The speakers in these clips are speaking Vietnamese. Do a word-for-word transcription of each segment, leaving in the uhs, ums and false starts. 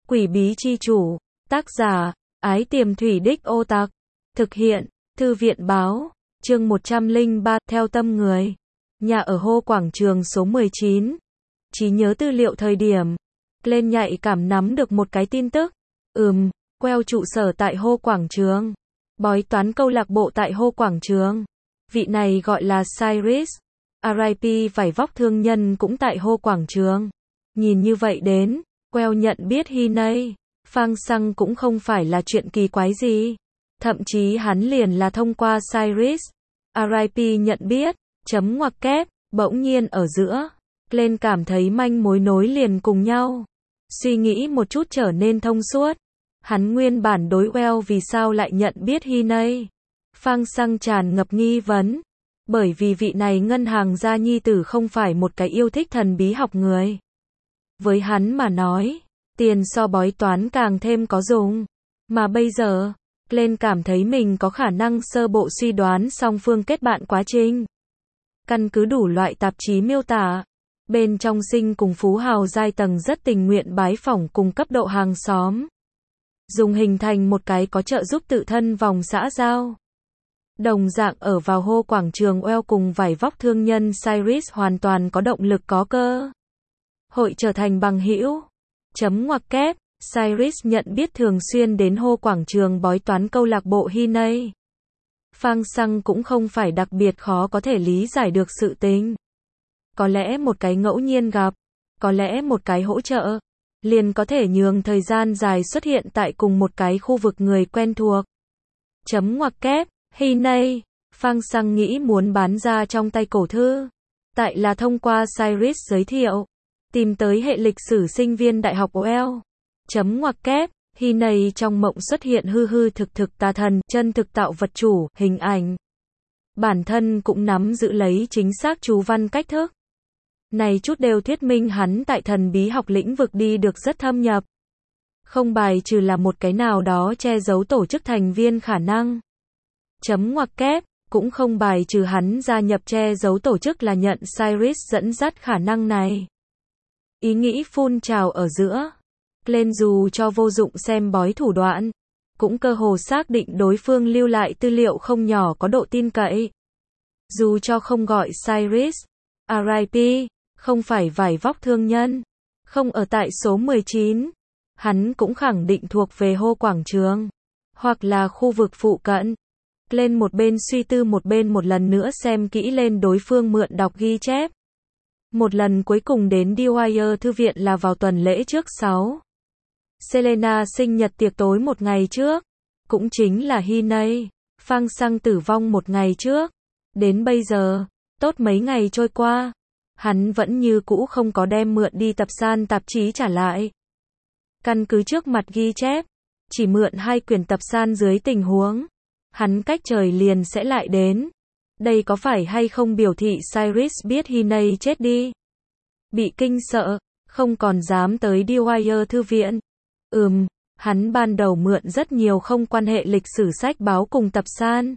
Quỷ bí chi chủ, tác giả, Ái Tiềm Thủy Đích Ô Tặc, thực hiện, Thư viện báo, chương một trăm lẻ ba, theo tâm người. Nhà ở Hô Quảng Trường số mười chín. Trí nhớ tư liệu thời điểm. Lên nhạy cảm nắm được một cái tin tức. Ừm, queo trụ sở tại Hô Quảng Trường. Bói toán câu lạc bộ tại Hô Quảng Trường. Vị này gọi là Cyrus. rờ i pê vải vóc thương nhân cũng tại Hô Quảng Trường. Nhìn như vậy đến, queo nhận biết hy nay, phang xăng cũng không phải là chuyện kỳ quái gì. Thậm chí hắn liền là thông qua Cyrus, rờ i pê nhận biết, chấm ngoặc kép, bỗng nhiên ở giữa, lên cảm thấy manh mối nối liền cùng nhau. Suy nghĩ một chút trở nên thông suốt. Hắn nguyên bản đối well vì sao lại nhận biết hy nay. Phang xăng tràn ngập nghi vấn. Bởi vì vị này ngân hàng gia nhi tử không phải một cái yêu thích thần bí học người. Với hắn mà nói, tiền so bói toán càng thêm có dùng. Mà bây giờ, lên cảm thấy mình có khả năng sơ bộ suy đoán song phương kết bạn quá trình. Căn cứ đủ loại tạp chí miêu tả, bên trong sinh cùng phú hào giai tầng rất tình nguyện bái phỏng cùng cấp độ hàng xóm. Dùng hình thành một cái có trợ giúp tự thân vòng xã giao. Đồng dạng ở vào Hô Quảng Trường well cùng vải vóc thương nhân Cyrus hoàn toàn có động lực có cơ hội trở thành bằng hữu. Chấm ngoặc kép, Cyrus nhận biết thường xuyên đến Hô Quảng Trường bói toán câu lạc bộ hy nay. Phang xăng cũng không phải đặc biệt khó có thể lý giải được sự tình. Có lẽ một cái ngẫu nhiên gặp, có lẽ một cái hỗ trợ, liền có thể nhường thời gian dài xuất hiện tại cùng một cái khu vực người quen thuộc. Chấm ngoặc kép, hy nay, phang xăng nghĩ muốn bán ra trong tay cổ thư. Tại là thông qua Cyrus giới thiệu, tìm tới hệ lịch sử sinh viên đại học well. Chấm ngoặc kép, hy nay trong mộng xuất hiện hư hư thực thực tà thần, chân thực tạo vật chủ, hình ảnh. Bản thân cũng nắm giữ lấy chính xác chú văn cách thức. Này chút đều thuyết minh hắn tại thần bí học lĩnh vực đi được rất thâm nhập. Không bài trừ là một cái nào đó che giấu tổ chức thành viên khả năng. Chấm ngoặc kép, cũng không bài trừ hắn gia nhập che giấu tổ chức là nhận Cyrus dẫn dắt khả năng này. Ý nghĩ phun trào ở giữa. Lên dù cho vô dụng xem bói thủ đoạn, cũng cơ hồ xác định đối phương lưu lại tư liệu không nhỏ có độ tin cậy. Dù cho không gọi Cyrus, rờ i pê, không phải vải vóc thương nhân, không ở tại số mười chín, hắn cũng khẳng định thuộc về Hô Quảng Trường, hoặc là khu vực phụ cận. Lên một bên suy tư một bên một lần nữa xem kỹ lên đối phương mượn đọc ghi chép. Một lần cuối cùng đến Dwyer thư viện là vào tuần lễ trước sáu. Selena sinh nhật tiệc tối một ngày trước, cũng chính là hy nay, phang xăng tử vong một ngày trước. Đến bây giờ, tốt mấy ngày trôi qua, hắn vẫn như cũ không có đem mượn đi tập san tạp chí trả lại. Căn cứ trước mặt ghi chép, chỉ mượn hai quyển tập san dưới tình huống, hắn cách trời liền sẽ lại đến. Đây có phải hay không biểu thị Cyrus biết hy nay chết đi? Bị kinh sợ, không còn dám tới Dwyer thư viện. Ừm, hắn ban đầu mượn rất nhiều không quan hệ lịch sử sách báo cùng tập san.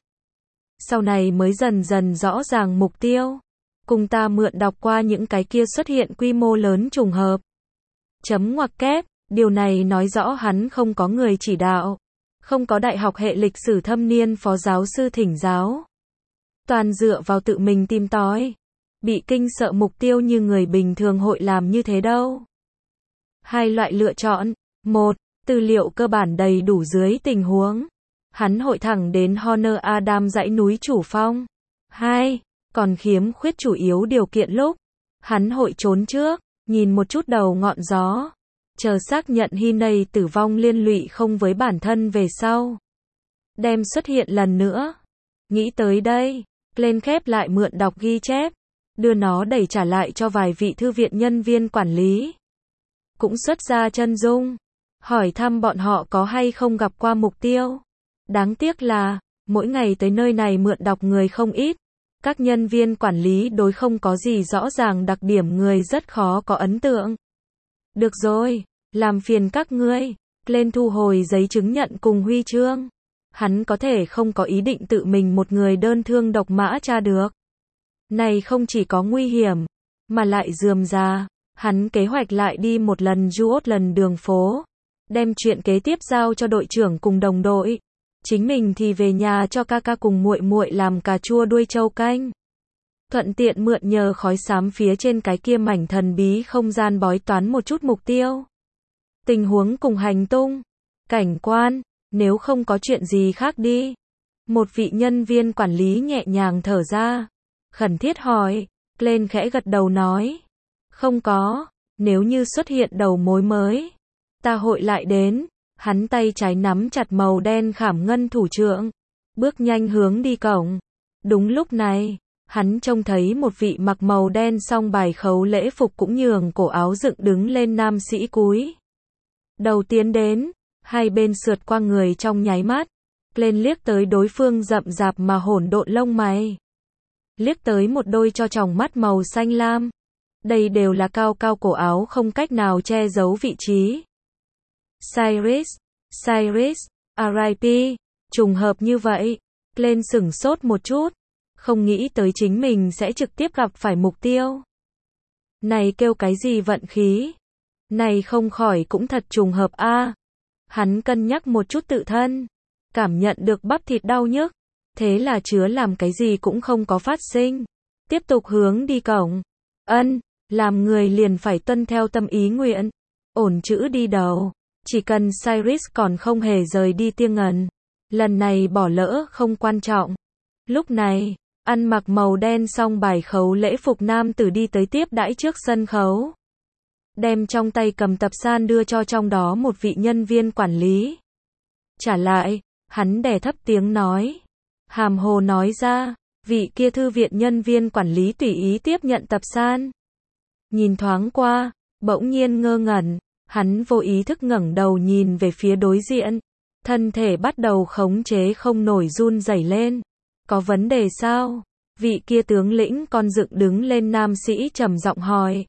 Sau này mới dần dần rõ ràng mục tiêu. Cùng ta mượn đọc qua những cái kia xuất hiện quy mô lớn trùng hợp. Chấm ngoặc kép, điều này nói rõ hắn không có người chỉ đạo. Không có đại học hệ lịch sử thâm niên phó giáo sư thỉnh giáo. Toàn dựa vào tự mình tìm tòi. Bị kinh sợ mục tiêu như người bình thường hội làm như thế đâu. Hai loại lựa chọn. Một, tư liệu cơ bản đầy đủ dưới tình huống. Hắn hội thẳng đến Horner Adam dãy núi chủ phong. Hai, còn khiếm khuyết chủ yếu điều kiện lúc. Hắn hội trốn trước, nhìn một chút đầu ngọn gió. Chờ xác nhận hy nay tử vong liên lụy không với bản thân về sau. Đem xuất hiện lần nữa. Nghĩ tới đây, lên khép lại mượn đọc ghi chép. Đưa nó đẩy trả lại cho vài vị thư viện nhân viên quản lý. Cũng xuất ra chân dung. Hỏi thăm bọn họ có hay không gặp qua mục tiêu. Đáng tiếc là, mỗi ngày tới nơi này mượn đọc người không ít. Các nhân viên quản lý đối không có gì rõ ràng đặc điểm người rất khó có ấn tượng. Được rồi, làm phiền các ngươi. Lên thu hồi giấy chứng nhận cùng huy chương. Hắn có thể không có ý định tự mình một người đơn thương độc mã tra được. Này không chỉ có nguy hiểm, mà lại rườm rà. Hắn kế hoạch lại đi một lần Juốt lần đường phố. đem chuyện kế tiếp giao cho đội trưởng cùng đồng đội. Chính mình thì về nhà cho ca ca cùng muội muội làm cà chua đuôi trâu canh. Thuận tiện mượn nhờ khói xám phía trên cái kia mảnh thần bí không gian bói toán một chút mục tiêu. Tình huống cùng hành tung. Cảnh quan, nếu không có chuyện gì khác đi. Một vị nhân viên quản lý nhẹ nhàng thở ra. Khẩn thiết hỏi, lên khẽ gật đầu nói. Không có, nếu như xuất hiện đầu mối mới. Ta hội lại đến. Hắn tay trái nắm chặt màu đen khảm ngân thủ trượng. Bước nhanh hướng đi cổng. Đúng lúc này, hắn trông thấy một vị mặc màu đen song bài khấu lễ phục cũng nhường cổ áo dựng đứng lên nam sĩ cúi đầu tiến đến, hai bên sượt qua người trong nháy mắt, lên liếc tới đối phương rậm rạp mà hỗn độn lông mày, liếc tới một đôi cho tròng mắt màu xanh lam, đây đều là cao cao cổ áo không cách nào che giấu vị trí. Cyrus, Cyrus, rờ i pê, trùng hợp như vậy, lên sửng sốt một chút, không nghĩ tới chính mình sẽ trực tiếp gặp phải mục tiêu. Này kêu cái gì vận khí? Này không khỏi cũng thật trùng hợp a. À. Hắn cân nhắc một chút tự thân, cảm nhận được bắp thịt đau nhức, thế là chứa làm cái gì cũng không có phát sinh, tiếp tục hướng đi cổng. Ân, làm người liền phải tuân theo tâm ý nguyện, ổn chữ đi đầu, chỉ cần Cyrus còn không hề rời đi Tiêng Ngần, lần này bỏ lỡ không quan trọng. Lúc này, ăn mặc màu đen song bài khấu lễ phục nam tử đi tới tiếp đãi trước sân khấu. Đem trong tay cầm tập san đưa cho trong đó một vị nhân viên quản lý. Trả lại, hắn đè thấp tiếng nói. Hàm hồ nói ra, vị kia thư viện nhân viên quản lý tùy ý tiếp nhận tập san. Nhìn thoáng qua, bỗng nhiên ngơ ngẩn, hắn vô ý thức ngẩng đầu nhìn về phía đối diện. Thân thể bắt đầu khống chế không nổi run rẩy lên. Có vấn đề sao? Vị kia tướng lĩnh con dựng đứng lên nam sĩ trầm giọng hỏi.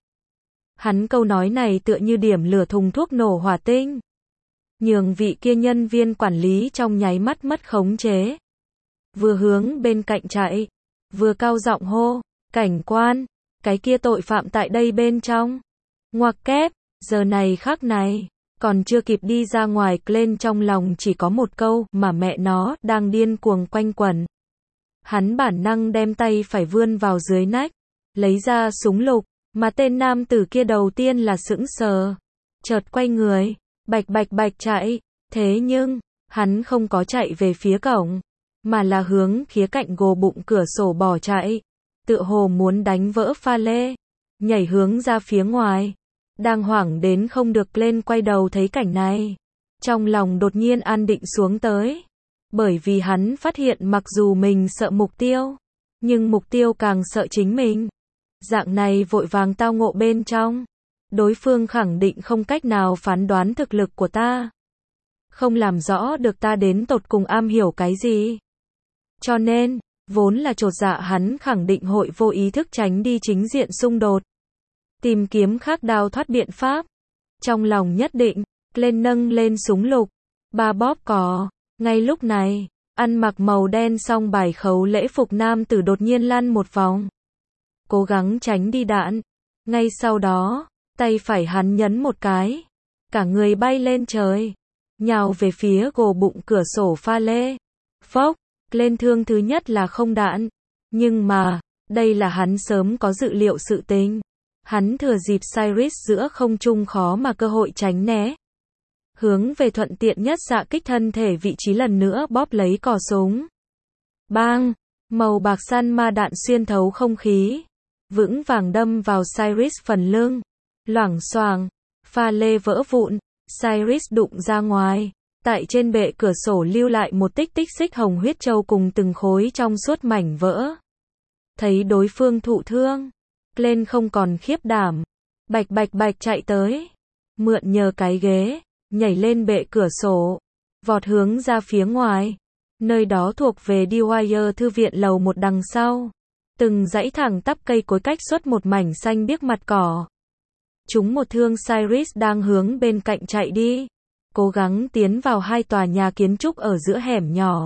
Hắn câu nói này tựa như điểm lửa thùng thuốc nổ hỏa tinh. Nhường vị kia nhân viên quản lý trong nháy mắt mất khống chế. Vừa hướng bên cạnh chạy, vừa cao giọng hô, cảnh quan, cái kia tội phạm tại đây bên trong. Ngoặc kép, giờ này khắc này, còn chưa kịp đi ra ngoài, lên trong lòng chỉ có một câu mà mẹ nó đang điên cuồng quanh quẩn. Hắn bản năng đem tay phải vươn vào dưới nách, lấy ra súng lục, mà tên nam tử kia đầu tiên là sững sờ, chợt quay người, bạch bạch bạch chạy, thế nhưng, hắn không có chạy về phía cổng, mà là hướng khía cạnh gồ bụng cửa sổ bỏ chạy, tựa hồ muốn đánh vỡ pha lê, nhảy hướng ra phía ngoài, đang hoảng đến không được, lên quay đầu thấy cảnh này, trong lòng đột nhiên an định xuống tới. Bởi vì hắn phát hiện mặc dù mình sợ mục tiêu, nhưng mục tiêu càng sợ chính mình. Dạng này vội vàng tao ngộ bên trong, đối phương khẳng định không cách nào phán đoán thực lực của ta. Không làm rõ được ta đến tột cùng am hiểu cái gì. Cho nên, vốn là chột dạ hắn khẳng định hội vô ý thức tránh đi chính diện xung đột. Tìm kiếm khác đào thoát biện pháp. Trong lòng nhất định, lên nâng lên súng lục, ba bóp cò. Ngay lúc này, ăn mặc màu đen song bài khấu lễ phục nam tử đột nhiên lăn một vòng. Cố gắng tránh đi đạn. Ngay sau đó, tay phải hắn nhấn một cái. Cả người bay lên trời. Nhào về phía gồ bụng cửa sổ pha lê. Phốc, lên thương thứ nhất là không đạn. Nhưng mà, đây là hắn sớm có dự liệu sự tình. Hắn thừa dịp Cyrus giữa không trung khó mà cơ hội tránh né. Hướng về thuận tiện nhất xạ kích thân thể vị trí lần nữa bóp lấy cò súng. Bang! Màu bạc săn ma đạn xuyên thấu không khí. Vững vàng đâm vào Cyrus phần lưng. Loảng xoảng. Pha lê vỡ vụn. Cyrus đụng ra ngoài. Tại trên bệ cửa sổ lưu lại một tích tích xích hồng huyết châu cùng từng khối trong suốt mảnh vỡ. Thấy đối phương thụ thương. Lên không còn khiếp đảm. Bạch bạch bạch chạy tới. Mượn nhờ cái ghế. Nhảy lên bệ cửa sổ, vọt hướng ra phía ngoài, nơi đó thuộc về Dwyer thư viện lầu một đằng sau, từng dãy thẳng tắp cây cối cách xuất một mảnh xanh biếc mặt cỏ. Chúng một thương Cyrus đang hướng bên cạnh chạy đi, cố gắng tiến vào hai tòa nhà kiến trúc ở giữa hẻm nhỏ.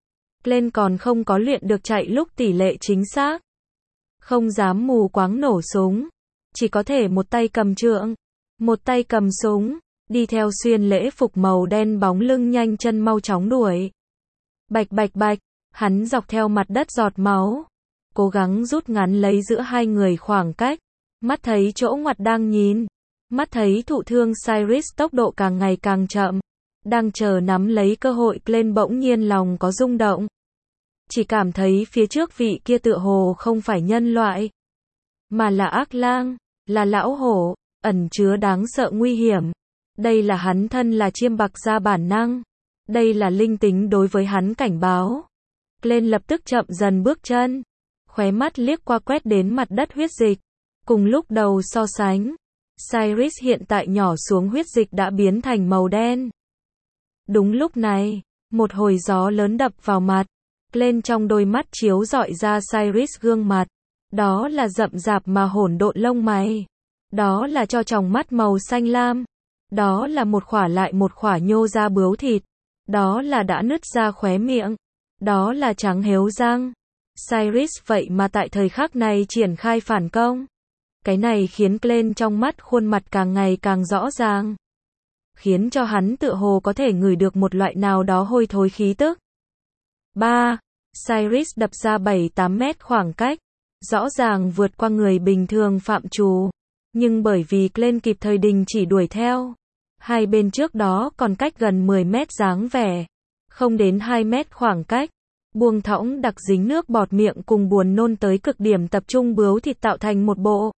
Lên còn không có luyện được chạy lúc tỷ lệ chính xác, không dám mù quáng nổ súng, chỉ có thể một tay cầm trượng, một tay cầm súng. đi theo xuyên lễ phục màu đen bóng lưng nhanh chân mau chóng đuổi. Bạch bạch bạch, hắn dọc theo mặt đất giọt máu, cố gắng rút ngắn lấy giữa hai người khoảng cách, mắt thấy chỗ ngoặt đang nhìn, mắt thấy thụ thương Cyrus tốc độ càng ngày càng chậm, đang chờ nắm lấy cơ hội, Glenn bỗng nhiên lòng có rung động. Chỉ cảm thấy phía trước vị kia tựa hồ không phải nhân loại, mà là ác lang, là lão hổ, ẩn chứa đáng sợ nguy hiểm. Đây là hắn thân là chiêm bạc ra bản năng. Đây là linh tính đối với hắn cảnh báo. Glenn lập tức chậm dần bước chân, khóe mắt liếc qua quét đến mặt đất huyết dịch. Cùng lúc đầu so sánh, Cyrus hiện tại nhỏ xuống huyết dịch đã biến thành màu đen. Đúng lúc này, một hồi gió lớn đập vào mặt. Glenn trong đôi mắt chiếu rọi ra Cyrus gương mặt. Đó là rậm rạp mà hỗn độn lông mày. Đó là cho tròng mắt màu xanh lam. Đó là một khỏa lại một khỏa nhô ra bướu thịt. Đó là đã nứt ra khóe miệng. Đó là trắng héo răng. Cyrus vậy mà tại thời khắc này triển khai phản công. Cái này khiến Glenn trong mắt khuôn mặt càng ngày càng rõ ràng. Khiến cho hắn tựa hồ có thể ngửi được một loại nào đó hôi thối khí tức. ba. Cyrus đập ra bảy tám mét khoảng cách. Rõ ràng vượt qua người bình thường phạm trù. Nhưng bởi vì Glenn kịp thời đình chỉ đuổi theo. Hai bên trước đó còn cách gần mười mét dáng vẻ. Không đến hai mét khoảng cách. Buông thõng đặc dính nước bọt miệng cùng buồn nôn tới cực điểm tập trung bướu thịt tạo thành một bộ.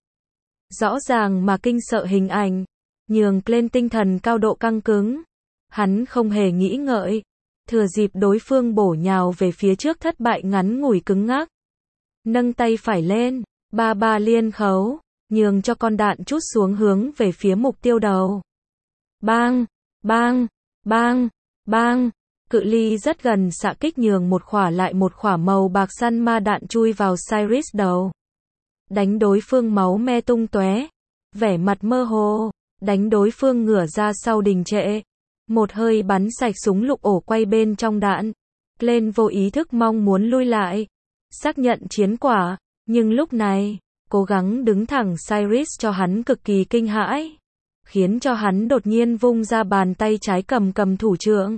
Rõ ràng mà kinh sợ hình ảnh. Nhường Glenn tinh thần cao độ căng cứng. Hắn không hề nghĩ ngợi. Thừa dịp đối phương bổ nhào về phía trước thất bại ngắn ngủi cứng ngắc. Nâng tay phải lên. Ba ba liên khấu. Nhường cho con đạn trút xuống hướng về phía mục tiêu đầu. Bang, bang, bang, bang. Cự ly rất gần xạ kích nhường một khỏa lại một khỏa màu bạc săn ma đạn chui vào Cyrus đầu. Đánh đối phương máu me tung tóe. Vẻ mặt mơ hồ. Đánh đối phương ngửa ra sau đình trệ. Một hơi bắn sạch súng lục ổ quay bên trong đạn. Glenn vô ý thức mong muốn lui lại. Xác nhận chiến quả. Nhưng lúc này, cố gắng đứng thẳng Cyrus cho hắn cực kỳ kinh hãi. Khiến cho hắn đột nhiên vung ra bàn tay trái cầm cầm thủ trượng.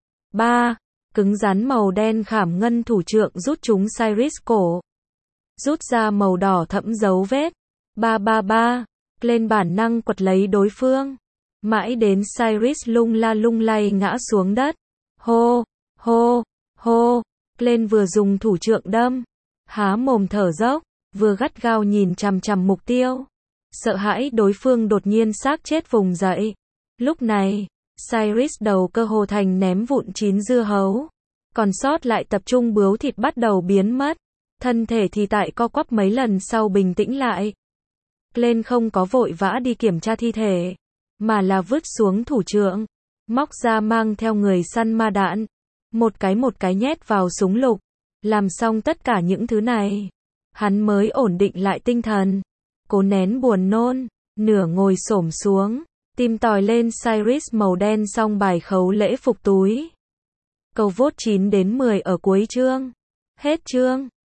ba. Cứng rắn màu đen khảm ngân thủ trượng rút trúng Cyrus cổ. Rút ra màu đỏ thẫm dấu vết. ba ba ba. Glenn bản năng quật lấy đối phương. Mãi đến Cyrus lung la lung lay ngã xuống đất. Hô, hô, hô. Glenn vừa dùng thủ trượng đâm. Há mồm thở dốc. Vừa gắt gao nhìn chằm chằm mục tiêu. Sợ hãi đối phương đột nhiên xác chết vùng dậy. Lúc này, Cyrus đầu cơ hồ thành ném vụn chín dưa hấu. Còn sót lại tập trung bướu thịt bắt đầu biến mất. Thân thể thì tại co quắp mấy lần sau bình tĩnh lại. Glenn không có vội vã đi kiểm tra thi thể. Mà là vứt xuống thủ trượng. Móc ra mang theo người săn ma đạn. Một cái một cái nhét vào súng lục. Làm xong tất cả những thứ này. Hắn mới ổn định lại tinh thần. Cố nén buồn nôn. Nửa ngồi xổm xuống. Tim tòi lên Cyrus màu đen xong bài khấu lễ phục túi. Câu vốt chín đến mười ở cuối chương. Hết chương.